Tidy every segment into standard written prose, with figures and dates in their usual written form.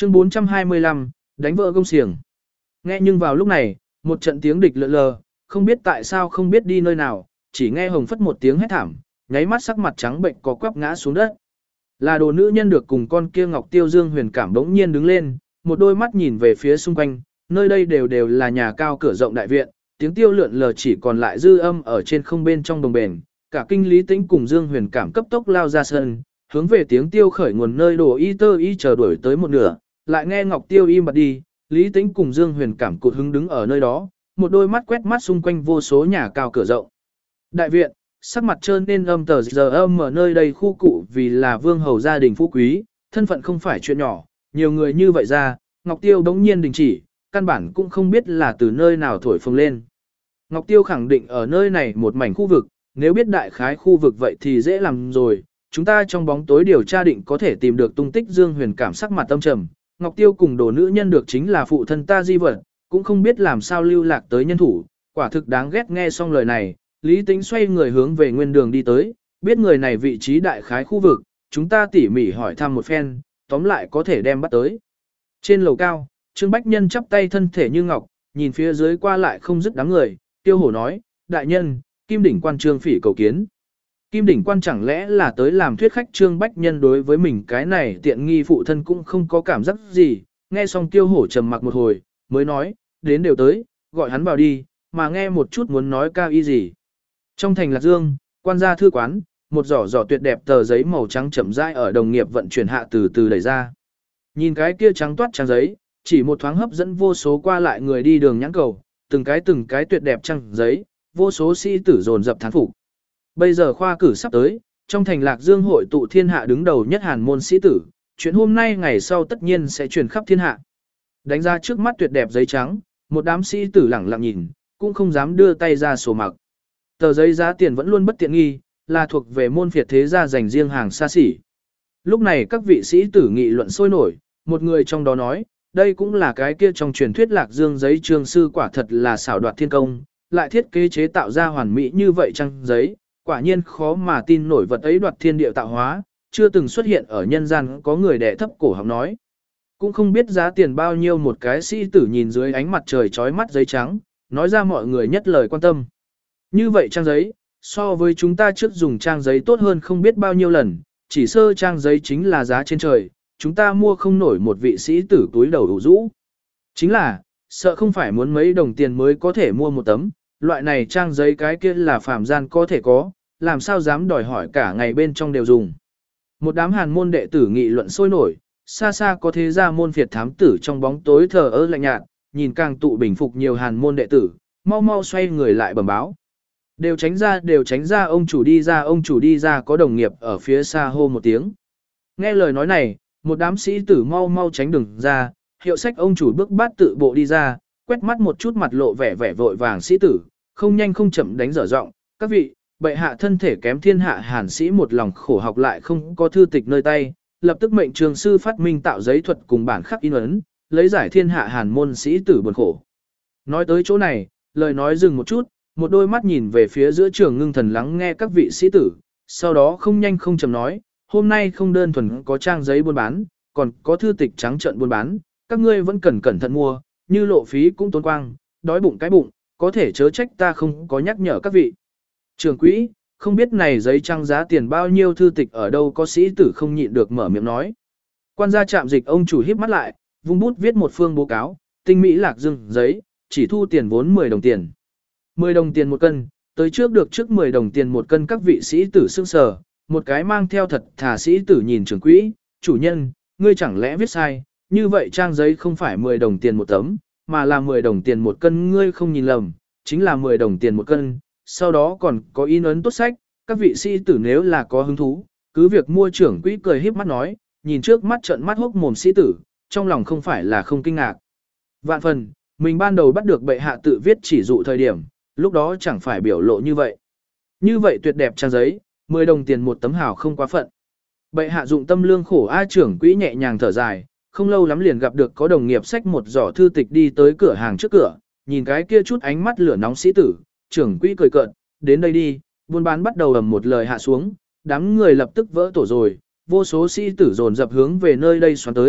Chương 425, đánh vỡ gông xiềng. Nghe nhưng vào lúc này, một trận tiếng địch lượn lờ, không biết tại sao không biết đi nơi nào, chỉ nghe hồng phất một tiếng hét thảm, nháy mắt sắc mặt trắng bệnh có quắp ngã xuống đất. Là đồ nữ nhân được cùng con kia Ngọc Tiêu Dương Huyền cảm bỗng nhiên đứng lên, một đôi mắt nhìn về phía xung quanh, nơi đây đều là nhà cao cửa rộng đại viện, tiếng tiêu lượn lờ chỉ còn lại dư âm ở trên không bên trong đồng bền. Cả kinh Lý Tĩnh cùng Dương Huyền cảm cấp tốc lao ra sân, hướng về tiếng tiêu khởi nguồn nơi đồ y tơ y chờ đuổi tới một nửa, lại nghe Ngọc Tiêu im bặt đi, Lý Tĩnh cùng Dương Huyền cảm cụt hứng đứng ở nơi đó, một đôi mắt quét mắt xung quanh vô số nhà cao cửa rộng. Đại viện, sắc mặt trơn nên âm tờ giờ âm ở nơi đây khu cụ vì là vương hầu gia đình phú quý, thân phận không phải chuyện nhỏ, nhiều người như vậy ra, Ngọc Tiêu đống nhiên đình chỉ, căn bản cũng không biết là từ nơi nào thổi phồng lên. Ngọc Tiêu khẳng định ở nơi này một mảnh khu vực, nếu biết đại khái khu vực vậy thì dễ làm rồi, chúng ta trong bóng tối điều tra định có thể tìm được tung tích Dương Huyền cảm sắc mặt tâm trầm. Ngọc Tiêu cùng đồ nữ nhân được chính là phụ thân ta di vật, cũng không biết làm sao lưu lạc tới nhân thủ, quả thực đáng ghét. Nghe xong lời này, Lý Tĩnh xoay người hướng về nguyên đường đi tới, biết người này vị trí đại khái khu vực, chúng ta tỉ mỉ hỏi thăm một phen, tóm lại có thể đem bắt tới. Trên lầu cao, Trương Bách Nhân chắp tay thân thể như ngọc, nhìn phía dưới qua lại không dứt đám người, tiêu hổ nói, đại nhân, Kim Đỉnh quan Trương Phỉ cầu kiến. Kim Đỉnh quan chẳng lẽ là tới làm thuyết khách. Trương Bách Nhân đối với mình cái này tiện nghi phụ thân cũng không có cảm giác gì, nghe xong tiêu hổ trầm mặc một hồi, mới nói, đến đều tới, gọi hắn vào đi, mà nghe một chút muốn nói cao y gì. Trong thành Lạc Dương, quan gia thư quán, một giỏ tuyệt đẹp tờ giấy màu trắng chậm rãi ở đồng nghiệp vận chuyển hạ từ từ đẩy ra. Nhìn cái kia trắng toát trang giấy, chỉ một thoáng hấp dẫn vô số qua lại người đi đường nhãn cầu, từng cái tuyệt đẹp trang giấy, vô số sĩ tử dồn dập thán phục. Bây giờ khoa cử sắp tới, trong thành Lạc Dương hội tụ thiên hạ đứng đầu nhất hàn môn sĩ tử, chuyện hôm nay ngày sau tất nhiên sẽ truyền khắp thiên hạ. Đánh ra trước mắt tuyệt đẹp giấy trắng, một đám sĩ tử lẳng lặng nhìn, cũng không dám đưa tay ra sổ mặc. Tờ giấy giá tiền vẫn luôn bất tiện nghi, là thuộc về môn phiệt thế gia dành riêng hàng xa xỉ. Lúc này các vị sĩ tử nghị luận sôi nổi, một người trong đó nói, đây cũng là cái kia trong truyền thuyết Lạc Dương giấy trương sư quả thật là xảo đoạt thiên công, lại thiết kế chế tạo ra hoàn mỹ như vậy trang giấy, quả nhiên khó mà tin nổi vật ấy đoạt thiên địa tạo hóa, chưa từng xuất hiện ở nhân gian. Có người đẻ thấp cổ họng nói, cũng không biết giá tiền bao nhiêu. Một cái sĩ tử nhìn dưới ánh mặt trời chói mắt giấy trắng, nói ra mọi người nhất lời quan tâm. Như vậy trang giấy, so với chúng ta trước dùng trang giấy tốt hơn không biết bao nhiêu lần, chỉ sơ trang giấy chính là giá trên trời, chúng ta mua không nổi. Một vị sĩ tử túi đầu đủ rũ. Chính là, sợ không phải muốn mấy đồng tiền mới có thể mua một tấm, loại này trang giấy cái kia là phàm gian có thể có, làm sao dám đòi hỏi cả ngày bên trong đều dùng. Một đám hàn môn đệ tử nghị luận sôi nổi, xa xa có thế gia môn phiệt thám tử trong bóng tối thờ ơ lạnh nhạt, nhìn càng tụ bình phục nhiều hàn môn đệ tử, mau mau xoay người lại bẩm báo. Đều tránh ra, ông chủ đi ra. Có đồng nghiệp ở phía xa hô một tiếng. Nghe lời nói này, một đám sĩ tử mau mau tránh đường ra, hiệu sách ông chủ bước bát tự bộ đi ra, quét mắt một chút mặt lộ vẻ vội vàng sĩ tử, không nhanh không chậm đánh dở giọng, các vị, bệ hạ thân thể kém thiên hạ hàn sĩ một lòng khổ học lại không có thư tịch nơi tay, lập tức mệnh trường sư phát minh tạo giấy thuật cùng bản khắc in ấn, lấy giải thiên hạ hàn môn sĩ tử buồn khổ. Nói tới chỗ này, lời nói dừng một chút, một đôi mắt nhìn về phía giữa trường ngưng thần lắng nghe các vị sĩ tử, sau đó không nhanh không chậm nói, hôm nay không đơn thuần có trang giấy buôn bán, còn có thư tịch trắng trợn buôn bán, các ngươi vẫn cần cẩn thận mua, như lộ phí cũng tốn quang, đói bụng cái bụng, có thể chớ trách ta không có nhắc nhở các vị. Trưởng quỹ, không biết này giấy trăng giá tiền bao nhiêu. Thư tịch ở đâu? Có sĩ tử không nhịn được mở miệng nói. Quan gia trạm dịch ông chủ híp mắt lại, vung bút viết một phương bố cáo, tinh mỹ Lạc Dương giấy, chỉ thu tiền vốn 10 đồng tiền. 10 đồng tiền một cân, tới trước được trước 10 đồng tiền một cân. Các vị sĩ tử sững sờ, một cái mang theo thật thà sĩ tử nhìn trưởng quỹ, chủ nhân, ngươi chẳng lẽ viết sai, như vậy trang giấy không phải 10 đồng tiền một tấm, mà là 10 đồng tiền một cân. Ngươi không nhìn lầm, chính là 10 đồng tiền một cân, sau đó còn có in ấn tốt sách, các vị sĩ tử nếu là có hứng thú, cứ việc mua. Trưởng quỹ cười híp mắt nói, nhìn trước mắt trợn mắt hốc mồm sĩ tử, trong lòng không phải là không kinh ngạc. Vạn phần, mình ban đầu bắt được bệ hạ tự viết chỉ dụ thời điểm, lúc đó chẳng phải biểu lộ như vậy. Như vậy tuyệt đẹp trang giấy, 10 đồng tiền một tấm hảo không quá phận. Bệ hạ dụng tâm lương khổ. Trưởng quỹ nhẹ nhàng thở dài, không lâu lắm liền gặp được có đồng nghiệp xách một giỏ thư tịch đi tới cửa hàng trước cửa, nhìn cái kia chút ánh mắt lửa nóng sĩ tử, trưởng quỹ cười cợt, đến đây đi. Buôn bán bắt đầu ầm một lời hạ xuống, đám người lập tức vỡ tổ rồi, vô số sĩ tử dồn dập hướng về nơi đây xoắn tới,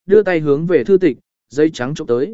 đưa tay hướng về thư tịch, giấy trắng trộm tới.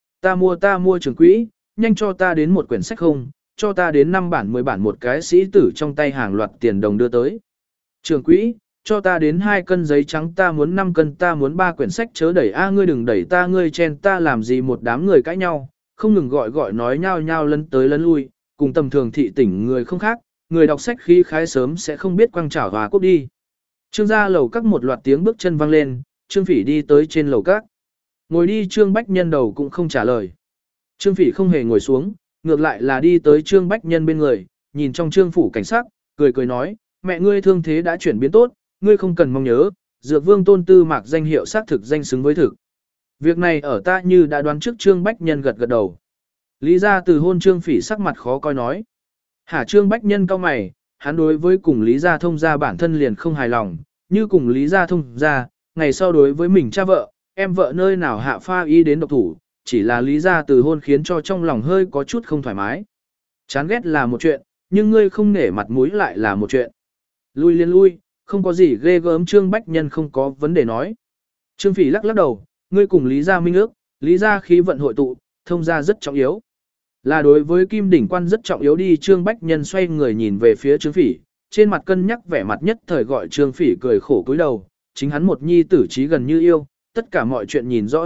Ta mua trưởng quỹ, nhanh cho ta đến một quyển sách không, cho ta đến 5 bản 10 bản một cái sĩ tử trong tay hàng loạt tiền đồng đưa tới. Trưởng quỹ, cho ta đến 2 cân giấy trắng, ta muốn 5 cân, ta muốn 3 quyển sách, chớ đẩy ngươi đừng đẩy ta, ngươi chen ta làm gì, một đám người cãi nhau, không ngừng gọi nói nhao nhao lấn tới lấn lui, cùng tầm thường thị tỉnh người không khác, người đọc sách khi khái sớm sẽ không biết quăng chảo hòa cốt đi. Trương gia lầu các một loạt tiếng bước chân vang lên, Trương Phỉ đi tới trên lầu các. Ngồi đi, Trương Bách Nhân đầu cũng không trả lời. Trương Phỉ không hề ngồi xuống, ngược lại là đi tới Trương Bách Nhân bên người, nhìn trong Trương phủ cảnh sắc, cười nói, mẹ ngươi thương thế đã chuyển biến tốt, ngươi không cần mong nhớ, Dược Vương Tôn Tư Mạc danh hiệu xác thực danh xứng với thực. Việc này ở ta như đã đoán trước. Trương Bách Nhân gật đầu. Lý gia từ hôn, Trương Phỉ sắc mặt khó coi nói. Hả? Trương Bách Nhân cau mày, hắn đối với cùng Lý gia thông gia bản thân liền không hài lòng, như cùng Lý gia thông gia, ngày sau đối với mình cha vợ, em vợ nơi nào hạ pha y đến độc thủ, chỉ là Lý gia từ hôn khiến cho trong lòng hơi có chút không thoải mái. Chán ghét là một chuyện, nhưng ngươi không nể mặt mũi lại là một chuyện. Lui liên lui, không có gì ghê gớm. Trương Bách Nhân không có vấn đề nói. Trương Phỉ lắc đầu, ngươi cùng Lý gia minh ước, Lý gia khí vận hội tụ, thông gia rất trọng yếu. Là đối với Kim Đỉnh Quan rất trọng yếu đi. Trương Bách Nhân xoay người nhìn về phía Trương Phỉ, trên mặt cân nhắc vẻ mặt nhất thời gọi Trương Phỉ cười khổ cúi đầu, chính hắn một nhi tử trí gần như yêu, tất cả mọi chuyện nhìn rõ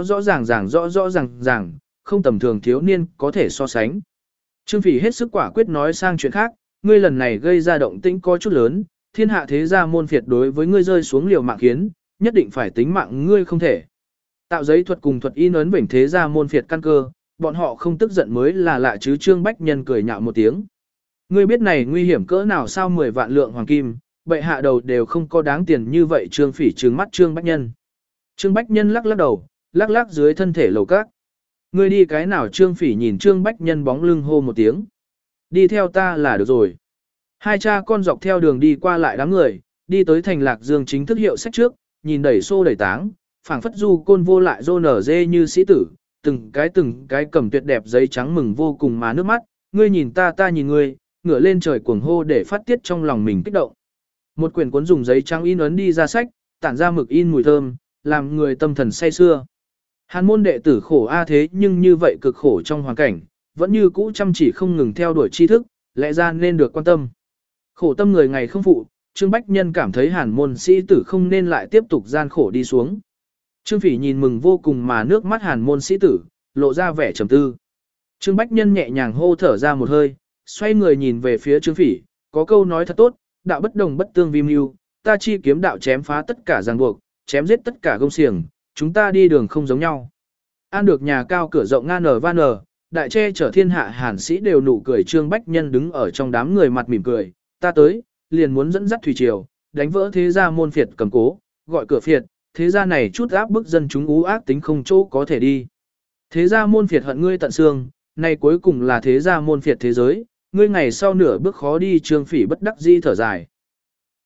ràng, không tầm thường thiếu niên có thể so sánh. Trương Phỉ hết sức quả quyết nói sang chuyện khác, ngươi lần này gây ra động tĩnh có chút lớn, thiên hạ thế gia môn phiệt đối với ngươi rơi xuống liều mạng khiến, nhất định phải tính mạng ngươi không thể. Tạo giấy thuật cùng thuật in ấn vểnh thế gia môn phiệt căn cơ, bọn họ không tức giận mới là lạ chứ. Trương Bách Nhân cười nhạo một tiếng. Ngươi biết này nguy hiểm cỡ nào sao? 10 vạn lượng hoàng kim, bệ hạ đầu đều không có đáng tiền như vậy. Trương Phỉ trừng mắt Trương Bách Nhân. Trương Bách Nhân lắc đầu, lắc dưới thân thể lầu các. Ngươi đi cái nào? Trương Phỉ nhìn Trương Bách Nhân bóng lưng hô một tiếng. Đi theo ta là được rồi. Hai cha con dọc theo đường đi qua lại đám người, đi tới thành Lạc Dương chính thức hiệu sách trước, nhìn đẩy xô đẩy táng, phảng phất du côn vô lại rô nở dê như sĩ tử, từng cái cầm tuyệt đẹp giấy trắng mừng vô cùng mà nước mắt, ngươi nhìn ta nhìn ngươi, ngửa lên trời cuồng hô để phát tiết trong lòng mình kích động. Một quyển cuốn dùng giấy trắng in ấn đi ra sách, tản ra mực in mùi thơm, làm người tâm thần say sưa. Hàn môn đệ tử khổ thế nhưng như vậy cực khổ trong hoàn cảnh, vẫn như cũ chăm chỉ không ngừng theo đuổi tri thức, lẽ ra nên được quan tâm. Khổ tâm người ngày không phụ, Trương Bách Nhân cảm thấy Hàn môn sĩ tử không nên lại tiếp tục gian khổ đi xuống. Trương Phỉ nhìn mừng vô cùng mà nước mắt Hàn môn sĩ tử, lộ ra vẻ trầm tư. Trương Bách Nhân nhẹ nhàng hô thở ra một hơi, xoay người nhìn về phía Trương Phỉ, có câu nói thật tốt, đạo bất đồng bất tương vi mưu, ta chi kiếm đạo chém phá tất cả ràng buộc, chém giết tất cả gông xiềng, chúng ta đi đường không giống nhau. An được nhà cao cửa rộng ngan nở van nở, đại che chở thiên hạ hàn sĩ đều nụ cười. Trương Bách Nhân đứng ở trong đám người mặt mỉm cười, ta tới, liền muốn dẫn dắt thủy triều, đánh vỡ thế gia môn phiệt cầm cố, gọi cửa phiệt, thế gia này chút áp bức dân chúng ú ác tính không chỗ có thể đi. Thế gia môn phiệt hận ngươi tận xương, nay cuối cùng là thế gia môn phiệt thế giới, ngươi ngày sau nửa bước khó đi. Trương Phỉ bất đắc dĩ thở dài.